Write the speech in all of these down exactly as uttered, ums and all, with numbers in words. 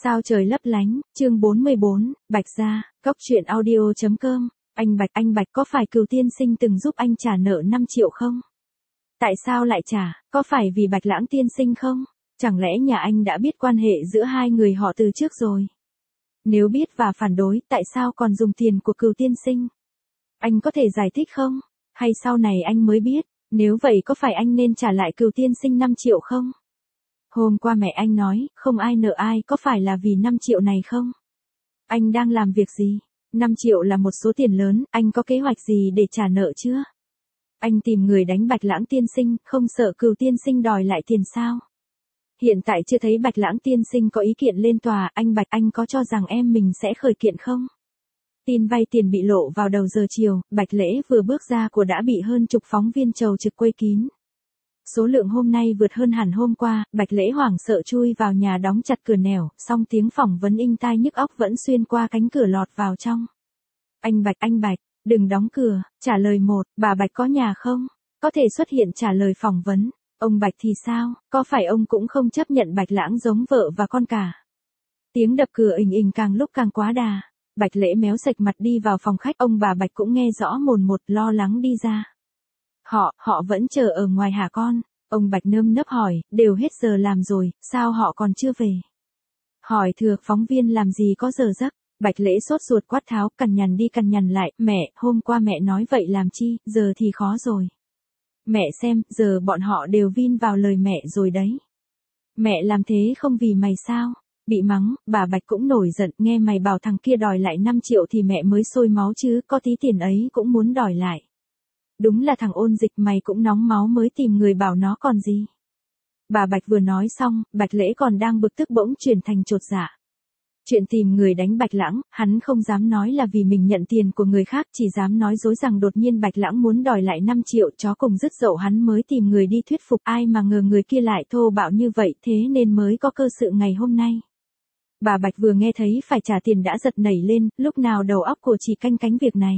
Sao trời lấp lánh, chương bốn mươi bốn, Bạch gia, góc truyện audio.com, anh Bạch anh Bạch có phải Cừu tiên sinh từng giúp anh trả nợ năm triệu không? Tại sao lại trả, có phải vì Bạch Lãng tiên sinh không? Chẳng lẽ nhà anh đã biết quan hệ giữa hai người họ từ trước rồi? Nếu biết và phản đối, tại sao còn dùng tiền của Cừu tiên sinh? Anh có thể giải thích không? Hay sau này anh mới biết, nếu vậy có phải anh nên trả lại Cừu tiên sinh năm triệu không? Hôm qua mẹ anh nói, không ai nợ ai, có phải là vì năm triệu này không? Anh đang làm việc gì? năm triệu là một số tiền lớn, anh có kế hoạch gì để trả nợ chưa? Anh tìm người đánh Bạch Lãng tiên sinh, không sợ Cừu tiên sinh đòi lại tiền sao? Hiện tại chưa thấy Bạch Lãng tiên sinh có ý kiện lên tòa, anh Bạch anh có cho rằng em mình sẽ khởi kiện không? Tin vay tiền bị lộ vào đầu giờ chiều, Bạch Lễ vừa bước ra của đã bị hơn chục phóng viên chầu trực quây kín. Số lượng hôm nay vượt hơn hẳn hôm qua, Bạch Lễ hoảng sợ chui vào nhà đóng chặt cửa nẻo, song tiếng phỏng vấn inh tai nhức óc vẫn xuyên qua cánh cửa lọt vào trong. Anh Bạch anh Bạch, đừng đóng cửa, trả lời một, bà Bạch có nhà không? Có thể xuất hiện trả lời phỏng vấn. Ông Bạch thì sao, có phải ông cũng không chấp nhận Bạch Lãng giống vợ và con cả? Tiếng đập cửa ình ình càng lúc càng quá đà. Bạch Lễ méo sạch mặt đi vào phòng khách, ông bà Bạch cũng nghe rõ mồn một, lo lắng đi ra. Họ, họ vẫn chờ ở ngoài hả con? Ông Bạch nơm nớp hỏi, đều hết giờ làm rồi, sao họ còn chưa về? Hỏi thừa, phóng viên làm gì có giờ giấc? Bạch Lễ sốt ruột quát tháo, cằn nhằn đi cằn nhằn lại, mẹ, hôm qua mẹ nói vậy làm chi, giờ thì khó rồi. Mẹ xem, giờ bọn họ đều vin vào lời mẹ rồi đấy. Mẹ làm thế không vì mày sao? Bị mắng, bà Bạch cũng nổi giận, nghe mày bảo thằng kia đòi lại năm triệu thì mẹ mới sôi máu chứ, có tí tiền ấy cũng muốn đòi lại. Đúng là thằng ôn dịch, mày cũng nóng máu mới tìm người bảo nó còn gì. Bà Bạch vừa nói xong, Bạch Lễ còn đang bực tức bỗng chuyển thành chột dạ. Chuyện tìm người đánh Bạch Lãng, hắn không dám nói là vì mình nhận tiền của người khác, chỉ dám nói dối rằng đột nhiên Bạch Lãng muốn đòi lại năm triệu, chó cùng dứt dậu hắn mới tìm người đi thuyết phục, ai mà ngờ người kia lại thô bạo như vậy, thế nên mới có cơ sự ngày hôm nay. Bà Bạch vừa nghe thấy phải trả tiền đã giật nảy lên, lúc nào đầu óc của chỉ canh cánh việc này.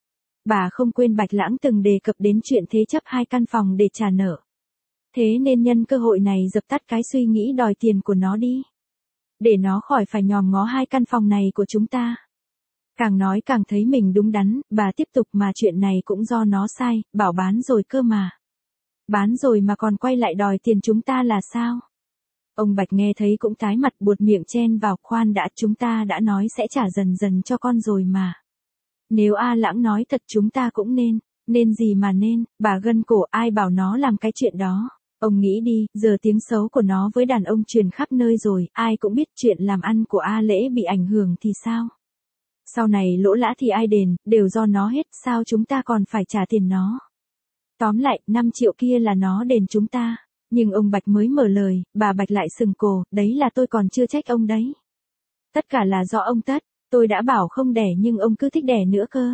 Bà không quên Bạch Lãng từng đề cập đến chuyện thế chấp hai căn phòng để trả nợ. Thế nên nhân cơ hội này dập tắt cái suy nghĩ đòi tiền của nó đi. Để nó khỏi phải nhòm ngó hai căn phòng này của chúng ta. Càng nói càng thấy mình đúng đắn, bà tiếp tục mà chuyện này cũng do nó sai, bảo bán rồi cơ mà. Bán rồi mà còn quay lại đòi tiền chúng ta là sao? Ông Bạch nghe thấy cũng tái mặt buột miệng chen vào, khoan đã, chúng ta đã nói sẽ trả dần dần cho con rồi mà. Nếu A Lãng nói thật chúng ta cũng nên, nên gì mà nên, bà gân cổ, ai bảo nó làm cái chuyện đó. Ông nghĩ đi, giờ tiếng xấu của nó với đàn ông truyền khắp nơi rồi, ai cũng biết chuyện làm ăn của A Lễ bị ảnh hưởng thì sao? Sau này lỗ lã thì ai đền, đều do nó hết, sao chúng ta còn phải trả tiền nó? Tóm lại, năm triệu kia là nó đền chúng ta. Nhưng ông Bạch mới mở lời, bà Bạch lại sừng cổ, đấy là tôi còn chưa trách ông đấy. Tất cả là do ông Tất, tôi đã bảo không đẻ nhưng ông cứ thích đẻ nữa cơ.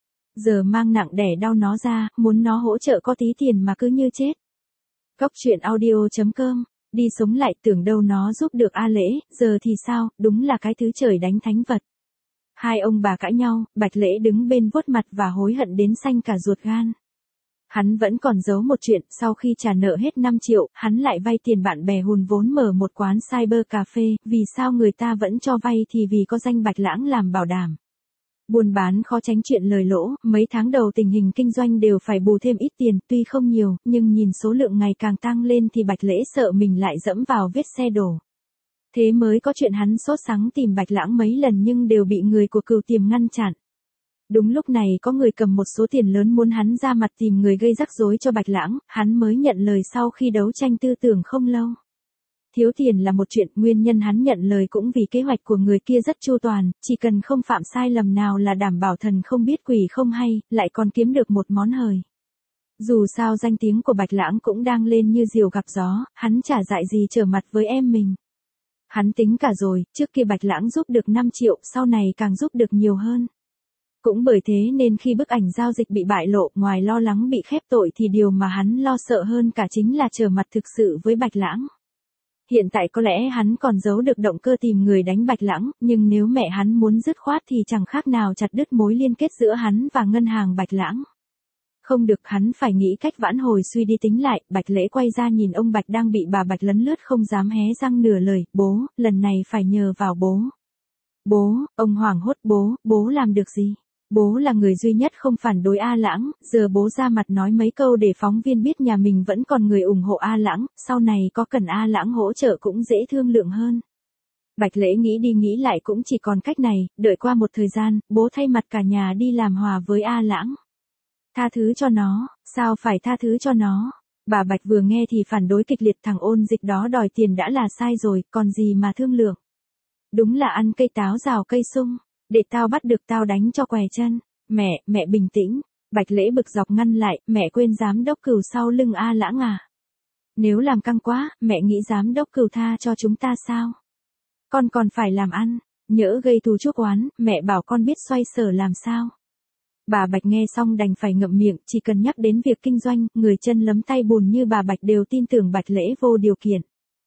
Giờ mang nặng đẻ đau nó ra, muốn nó hỗ trợ có tí tiền mà cứ như chết. Góc truyện audio.com, đi sống lại tưởng đâu nó giúp được A Lễ, giờ thì sao, đúng là cái thứ trời đánh thánh vật. Hai ông bà cãi nhau, Bạch Lễ đứng bên vuốt mặt và hối hận đến xanh cả ruột gan. Hắn vẫn còn giấu một chuyện, sau khi trả nợ hết năm triệu, hắn lại vay tiền bạn bè hùn vốn mở một quán cyber cà phê, vì sao người ta vẫn cho vay thì vì có danh Bạch Lãng làm bảo đảm. Buôn bán khó tránh chuyện lời lỗ, mấy tháng đầu tình hình kinh doanh đều phải bù thêm ít tiền, tuy không nhiều, nhưng nhìn số lượng ngày càng tăng lên thì Bạch Lễ sợ mình lại dẫm vào vết xe đổ. Thế mới có chuyện hắn sốt sắng tìm Bạch Lãng mấy lần nhưng đều bị người của Cừu Tiềm ngăn chặn. Đúng lúc này có người cầm một số tiền lớn muốn hắn ra mặt tìm người gây rắc rối cho Bạch Lãng, hắn mới nhận lời sau khi đấu tranh tư tưởng không lâu. Thiếu tiền là một chuyện, nguyên nhân hắn nhận lời cũng vì kế hoạch của người kia rất chu toàn, chỉ cần không phạm sai lầm nào là đảm bảo thần không biết quỷ không hay, lại còn kiếm được một món hời. Dù sao danh tiếng của Bạch Lãng cũng đang lên như diều gặp gió, hắn chả dại gì trở mặt với em mình. Hắn tính cả rồi, trước kia Bạch Lãng giúp được năm triệu, sau này càng giúp được nhiều hơn. Cũng bởi thế nên khi bức ảnh giao dịch bị bại lộ, ngoài lo lắng bị khép tội thì điều mà hắn lo sợ hơn cả chính là trở mặt thực sự với Bạch Lãng. Hiện tại có lẽ hắn còn giấu được động cơ tìm người đánh Bạch Lãng, nhưng nếu mẹ hắn muốn dứt khoát thì chẳng khác nào chặt đứt mối liên kết giữa hắn và ngân hàng Bạch Lãng. Không được, hắn phải nghĩ cách vãn hồi suy đi tính lại. Bạch Lễ quay ra nhìn ông Bạch đang bị bà Bạch lấn lướt không dám hé răng nửa lời. Bố, lần này phải nhờ vào bố. Bố, ông hoảng hốt. Bố, bố làm được gì? Bố là người duy nhất không phản đối A Lãng, giờ bố ra mặt nói mấy câu để phóng viên biết nhà mình vẫn còn người ủng hộ A Lãng, sau này có cần A Lãng hỗ trợ cũng dễ thương lượng hơn. Bạch Lễ nghĩ đi nghĩ lại cũng chỉ còn cách này, đợi qua một thời gian, bố thay mặt cả nhà đi làm hòa với A Lãng. Tha thứ cho nó, sao phải tha thứ cho nó? Bà Bạch vừa nghe thì phản đối kịch liệt, thằng ôn dịch đó đòi tiền đã là sai rồi, còn gì mà thương lượng. Đúng là ăn cây táo rào cây sung, để tao bắt được tao đánh cho què chân. Mẹ, mẹ bình tĩnh. Bạch Lễ bực dọc ngăn lại, mẹ quên giám đốc Cửu sau lưng A Lãng à? Nếu làm căng quá, mẹ nghĩ giám đốc Cửu tha cho chúng ta sao? Con còn phải làm ăn, nhỡ gây thù chuốc oán, mẹ bảo con biết xoay sở làm sao? Bà Bạch nghe xong đành phải ngậm miệng, chỉ cần nhắc đến việc kinh doanh, người chân lấm tay bùn như bà Bạch đều tin tưởng Bạch Lễ vô điều kiện.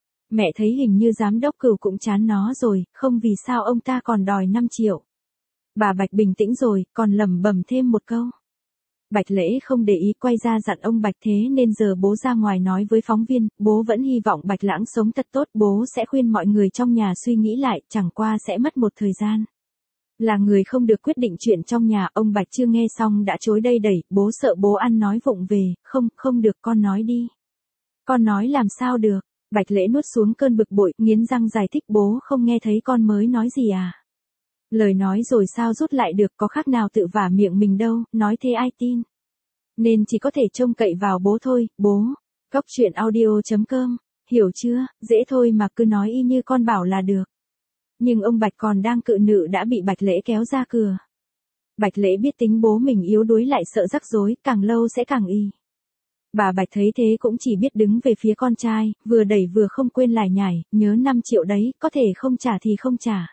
Mẹ thấy hình như giám đốc Cửu cũng chán nó rồi, không vì sao ông ta còn đòi năm triệu. Bà Bạch bình tĩnh rồi, còn lẩm bẩm thêm một câu. Bạch Lễ không để ý, quay ra dặn ông Bạch thế nên giờ bố ra ngoài nói với phóng viên, bố vẫn hy vọng Bạch Lãng sống thật tốt, bố sẽ khuyên mọi người trong nhà suy nghĩ lại, chẳng qua sẽ mất một thời gian. Là người không được quyết định chuyện trong nhà, ông Bạch chưa nghe xong đã chối đây đẩy, bố sợ bố ăn nói vụng về, không, không được, con nói đi. Con nói làm sao được? Bạch Lễ nuốt xuống cơn bực bội, nghiến răng giải thích, bố không nghe thấy con mới nói gì à? Lời nói rồi sao rút lại được, có khác nào tự vả miệng mình đâu, nói thế ai tin. Nên chỉ có thể trông cậy vào bố thôi, bố. Cóc truyện audio chấm com, hiểu chưa, dễ thôi mà cứ nói y như con bảo là được. Nhưng ông Bạch còn đang cự nữ đã bị Bạch Lễ kéo ra cửa. Bạch Lễ biết tính bố mình yếu đuối lại sợ rắc rối, càng lâu sẽ càng y. Bà Bạch thấy thế cũng chỉ biết đứng về phía con trai, vừa đẩy vừa không quên lải nhải, nhớ năm triệu đấy, có thể không trả thì không trả.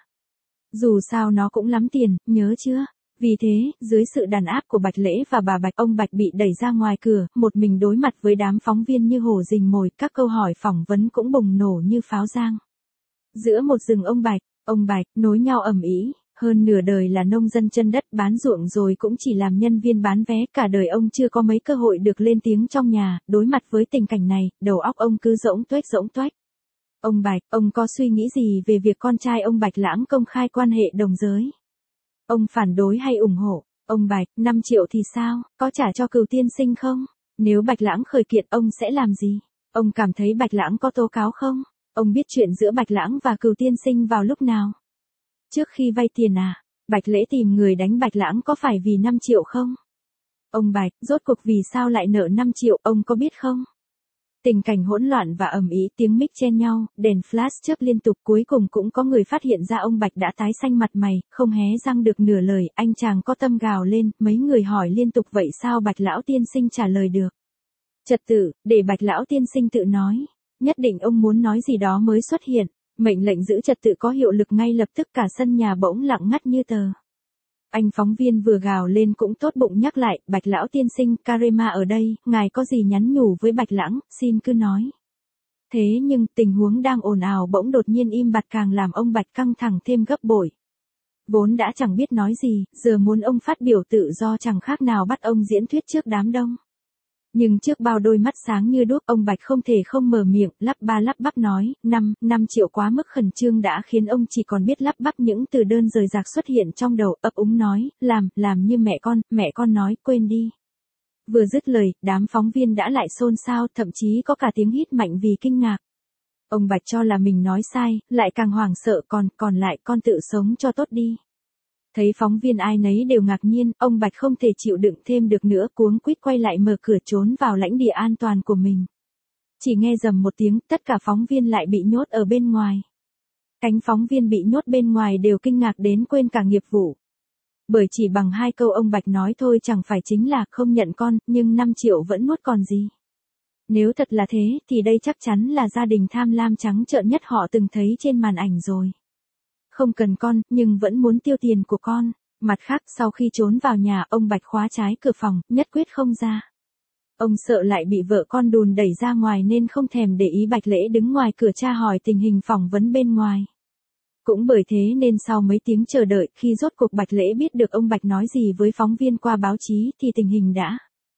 Dù sao nó cũng lắm tiền, nhớ chưa? Vì thế, dưới sự đàn áp của Bạch Lễ và bà Bạch, ông Bạch bị đẩy ra ngoài cửa, một mình đối mặt với đám phóng viên như hổ rình mồi, các câu hỏi phỏng vấn cũng bùng nổ như pháo giang. Giữa một rừng ông Bạch, ông Bạch, nối nhau ầm ĩ, hơn nửa đời là nông dân chân đất bán ruộng rồi cũng chỉ làm nhân viên bán vé, cả đời ông chưa có mấy cơ hội được lên tiếng trong nhà, đối mặt với tình cảnh này, đầu óc ông cứ rỗng tuếch rỗng tuếch. Ông Bạch, ông có suy nghĩ gì về việc con trai ông Bạch Lãng công khai quan hệ đồng giới? Ông phản đối hay ủng hộ? Ông Bạch, năm triệu thì sao, có trả cho Cửu tiên sinh không? Nếu Bạch Lãng khởi kiện ông sẽ làm gì? Ông cảm thấy Bạch Lãng có tố cáo không? Ông biết chuyện giữa Bạch Lãng và Cửu tiên sinh vào lúc nào? Trước khi vay tiền à? Bạch Lễ tìm người đánh Bạch Lãng có phải vì năm triệu không? Ông Bạch, rốt cuộc vì sao lại nợ năm triệu, ông có biết không? Tình cảnh hỗn loạn và ầm ĩ, tiếng mic chen nhau, đèn flash chớp liên tục, cuối cùng cũng có người phát hiện ra ông Bạch đã tái xanh mặt mày, không hé răng được nửa lời, anh chàng có tâm gào lên, mấy người hỏi liên tục vậy sao Bạch lão tiên sinh trả lời được? Trật tự, để Bạch lão tiên sinh tự nói, nhất định ông muốn nói gì đó mới xuất hiện, mệnh lệnh giữ trật tự có hiệu lực ngay lập tức, cả sân nhà bỗng lặng ngắt như tờ. Anh phóng viên vừa gào lên cũng tốt bụng nhắc lại, Bạch lão tiên sinh, Karema ở đây, ngài có gì nhắn nhủ với Bạch Lãng, xin cứ nói. Thế nhưng, tình huống đang ồn ào bỗng đột nhiên im bặt càng làm ông Bạch căng thẳng thêm gấp bội. Vốn đã chẳng biết nói gì, giờ muốn ông phát biểu tự do chẳng khác nào bắt ông diễn thuyết trước đám đông. Nhưng trước bao đôi mắt sáng như đuốc, ông Bạch không thể không mở miệng, lắp ba lắp bắp nói, năm, năm triệu quá mức khẩn trương đã khiến ông chỉ còn biết lắp bắp những từ đơn rời rạc xuất hiện trong đầu, ấp úng nói, làm, làm như mẹ con, mẹ con nói, quên đi. Vừa dứt lời, đám phóng viên đã lại xôn xao, thậm chí có cả tiếng hít mạnh vì kinh ngạc. Ông Bạch cho là mình nói sai, lại càng hoảng sợ, còn, còn lại con tự sống cho tốt đi. Thấy phóng viên ai nấy đều ngạc nhiên, ông Bạch không thể chịu đựng thêm được nữa, cuống quýt quay lại mở cửa trốn vào lãnh địa an toàn của mình. Chỉ nghe rầm một tiếng, tất cả phóng viên lại bị nhốt ở bên ngoài. Cánh phóng viên bị nhốt bên ngoài đều kinh ngạc đến quên cả nghiệp vụ. Bởi chỉ bằng hai câu ông Bạch nói thôi chẳng phải chính là không nhận con, nhưng năm triệu vẫn nuốt còn gì. Nếu thật là thế, thì đây chắc chắn là gia đình tham lam trắng trợn nhất họ từng thấy trên màn ảnh rồi. Không cần con, nhưng vẫn muốn tiêu tiền của con. Mặt khác, sau khi trốn vào nhà, ông Bạch khóa trái cửa phòng, nhất quyết không ra. Ông sợ lại bị vợ con đùn đẩy ra ngoài nên không thèm để ý Bạch Lễ đứng ngoài cửa tra hỏi tình hình phỏng vấn bên ngoài. Cũng bởi thế nên sau mấy tiếng chờ đợi, khi rốt cuộc Bạch Lễ biết được ông Bạch nói gì với phóng viên qua báo chí thì tình hình đã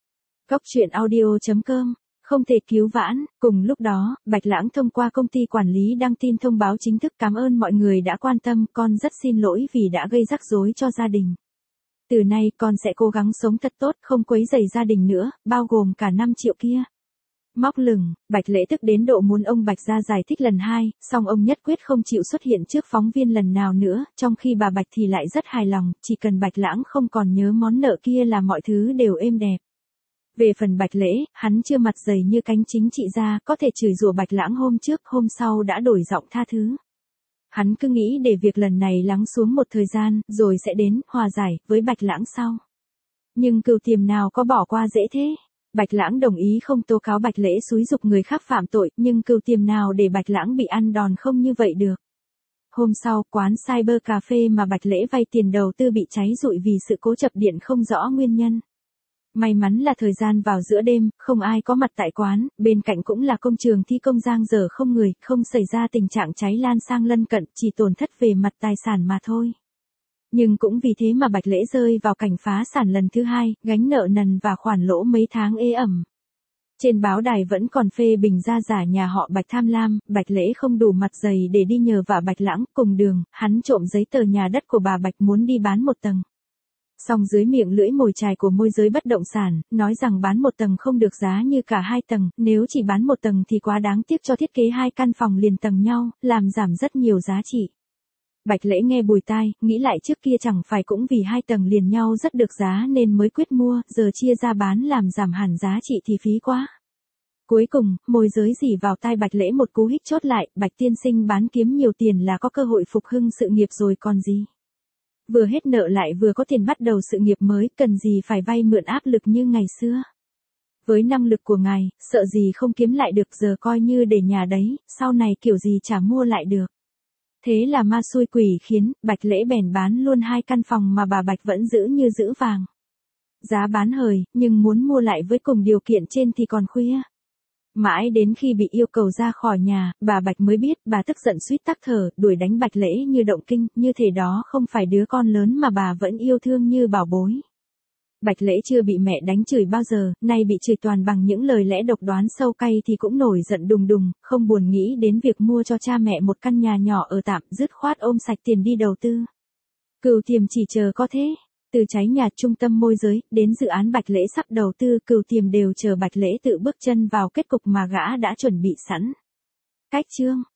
Cóc truyện audio chấm com, không thể cứu vãn. Cùng lúc đó, Bạch Lãng thông qua công ty quản lý đăng tin thông báo chính thức cảm ơn mọi người đã quan tâm, con rất xin lỗi vì đã gây rắc rối cho gia đình. Từ nay con sẽ cố gắng sống thật tốt, không quấy rầy gia đình nữa, bao gồm cả năm triệu kia. Móc lửng, Bạch Lễ tức đến độ muốn ông Bạch ra giải thích lần hai, song ông nhất quyết không chịu xuất hiện trước phóng viên lần nào nữa, trong khi bà Bạch thì lại rất hài lòng, chỉ cần Bạch Lãng không còn nhớ món nợ kia là mọi thứ đều êm đẹp. Về phần Bạch Lễ, hắn chưa mặt dày như cánh chính trị gia, có thể chửi rủa Bạch Lãng hôm trước, hôm sau đã đổi giọng tha thứ. Hắn cứ nghĩ để việc lần này lắng xuống một thời gian, rồi sẽ đến, hòa giải, với Bạch Lãng sau. Nhưng Cửu Tiềm nào có bỏ qua dễ thế? Bạch Lãng đồng ý không tố cáo Bạch Lễ xúi giục người khác phạm tội, nhưng Cửu Tiềm nào để Bạch Lãng bị ăn đòn không như vậy được. Hôm sau, quán Cyber Cà Phê mà Bạch Lễ vay tiền đầu tư bị cháy rụi vì sự cố chập điện không rõ nguyên nhân. May mắn là thời gian vào giữa đêm, không ai có mặt tại quán, bên cạnh cũng là công trường thi công giang dở không người, không xảy ra tình trạng cháy lan sang lân cận, chỉ tổn thất về mặt tài sản mà thôi. Nhưng cũng vì thế mà Bạch Lễ rơi vào cảnh phá sản lần thứ hai, gánh nợ nần và khoản lỗ mấy tháng ê ẩm. Trên báo đài vẫn còn phê bình ra giả nhà họ Bạch tham lam, Bạch Lễ không đủ mặt dày để đi nhờ vả Bạch Lãng, cùng đường, hắn trộm giấy tờ nhà đất của bà Bạch muốn đi bán một tầng. Song dưới miệng lưỡi mồi chài của môi giới bất động sản, nói rằng bán một tầng không được giá như cả hai tầng, nếu chỉ bán một tầng thì quá đáng tiếc cho thiết kế hai căn phòng liền tầng nhau, làm giảm rất nhiều giá trị. Bạch Lễ nghe bùi tai, nghĩ lại trước kia chẳng phải cũng vì hai tầng liền nhau rất được giá nên mới quyết mua, giờ chia ra bán làm giảm hẳn giá trị thì phí quá. Cuối cùng, môi giới rỉ vào tai Bạch Lễ một cú hích chốt lại, Bạch tiên sinh bán kiếm nhiều tiền là có cơ hội phục hưng sự nghiệp rồi còn gì. Vừa hết nợ lại vừa có tiền bắt đầu sự nghiệp mới, cần gì phải vay mượn áp lực như ngày xưa. Với năng lực của ngài, sợ gì không kiếm lại được, giờ coi như để nhà đấy, sau này kiểu gì chả mua lại được. Thế là ma xui quỷ khiến, Bạch Lễ bèn bán luôn hai căn phòng mà bà Bạch vẫn giữ như giữ vàng. Giá bán hời, nhưng muốn mua lại với cùng điều kiện trên thì còn khuya. Mãi đến khi bị yêu cầu ra khỏi nhà, bà Bạch mới biết, bà tức giận suýt tắc thở, đuổi đánh Bạch Lễ như động kinh, như thể đó không phải đứa con lớn mà bà vẫn yêu thương như bảo bối. Bạch Lễ chưa bị mẹ đánh chửi bao giờ, nay bị chửi toàn bằng những lời lẽ độc đoán sâu cay thì cũng nổi giận đùng đùng, không buồn nghĩ đến việc mua cho cha mẹ một căn nhà nhỏ ở tạm, dứt khoát ôm sạch tiền đi đầu tư. Cửu Tiềm chỉ chờ có thế. Từ cháy nhà trung tâm môi giới, đến dự án Bạch Lễ sắp đầu tư, Cửu Tiềm đều chờ Bạch Lễ tự bước chân vào kết cục mà gã đã chuẩn bị sẵn. Cách chương